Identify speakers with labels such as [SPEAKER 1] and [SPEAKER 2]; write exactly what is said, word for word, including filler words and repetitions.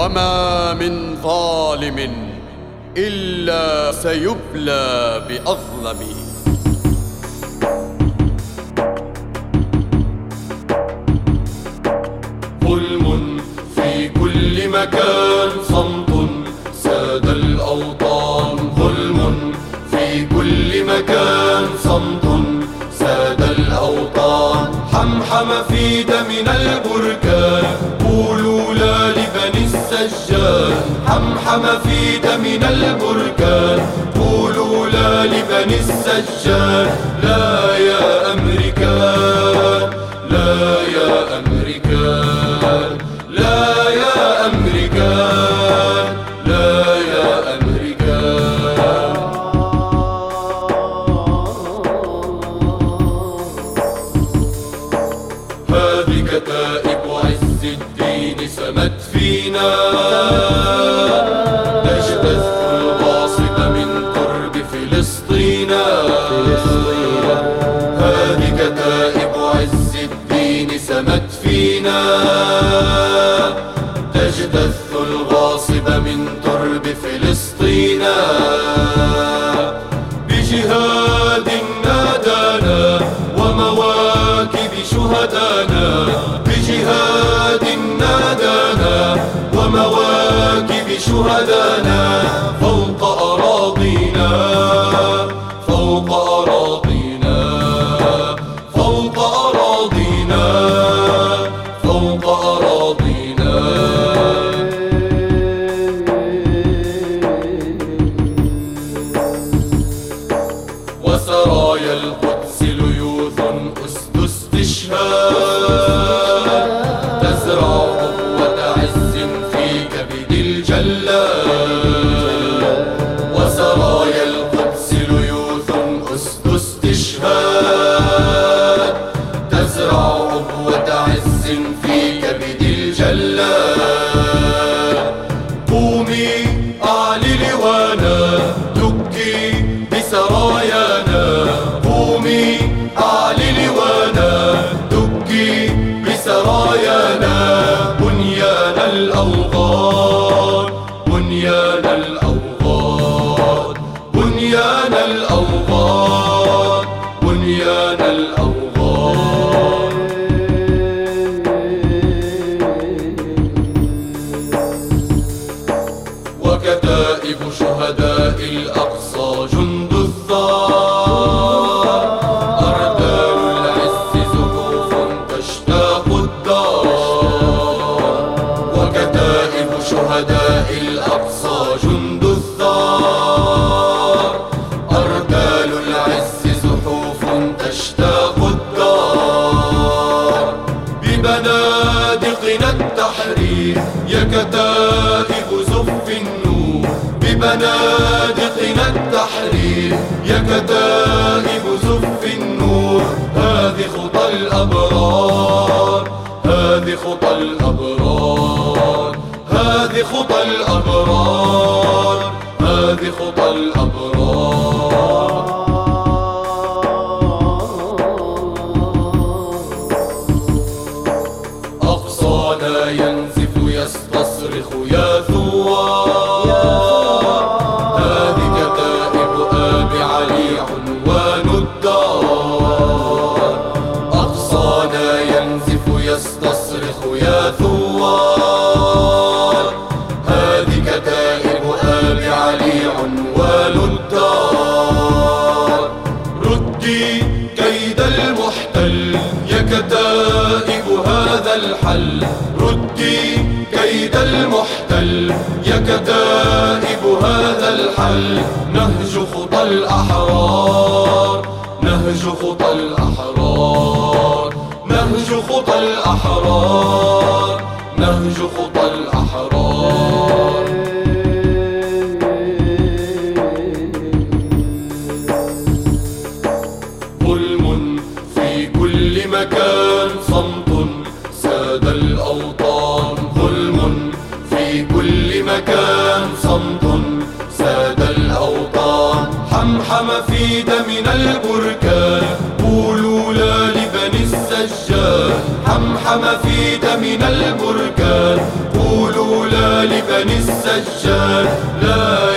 [SPEAKER 1] وما من ظالم إلا سيبلى بأظلم.
[SPEAKER 2] ظلم في كل مكان، صمت ساد الأوطان. ظلم في كل مكان، صمت ساد الأوطان. حمحم في دمنا البركان، قولوا لا لبني السجان. حمحم في دمنا البركان، قولوا لا لبني السجان. لا يا أمريكان، لا يا أمريكان، لا يا أمريكان، لا يا أمريكان. هذه كتائب عز الدين سمت فينا، تجتث الغاصب من قرب فلسطين. هذه كتائب عز الدين سمت فينا، تجتث الغاصب من ترب فلسطين. بجهاد نادانا ومواكب شهدانا، بجهاد نادانا ومواكب شهدانا. فوق أراضينا، فوق أراضينا، فوق أراضينا، فوق أراضينا. وسرايا القدس ليوث أسد استشهاد، تزرع قوة عز في كبد الجلاد. وسرايا القدس ليوث أسد استشهاد، تزرع قوة عز في كبد الجلاد. قومي أعلي لوانا، دكي بسرايانا. قومي أعلي لوانا، دكي بسرايانا. بنيان الأوغاد، بنيان الأوغاد، بنيان الأوغاد، بنيان الأوغاد. وكتائب شهداء الأقصى جند الثار، أردال العز زحوف تشتاق الدار. وكتائب شهداء الأقصى جند الثار، أردال العز زحوف تشتاق الدار. ببنادقنا التحرير يا كتائب زف النور، ببنادقنا التحرير يا كتائب زف النور. هذه خطى الأبرار، هذه خطى الأبرار، هذه خطى الأبرار، هذه خطى الأبرار. أقصانا ينزف يستصرخ يا ثوار، هذه كتائب آل علي عنوان الدار. أقصانا ينزف يستصرخ يا ثوار، هذه كتائب آل علي عنوان الدار. ردي كيد المحتل يا كتائب هذا الحل، ردي كيد المحتل يا كتائب هذا الحل. نهج خطى الأحرار، نهج خطى الأحرار، نهج خطى الأحرار، نهج خطى الأحرار. ظلم في كل مكان، صمت ساد الأوطان. ظلم في كل مكان، صمت ساد الأوطان. حمحم في دمنا البركان، قولوا لا لبني السجان. حمحم في دمنا البركان. قولوا لا لبني السجاد، لا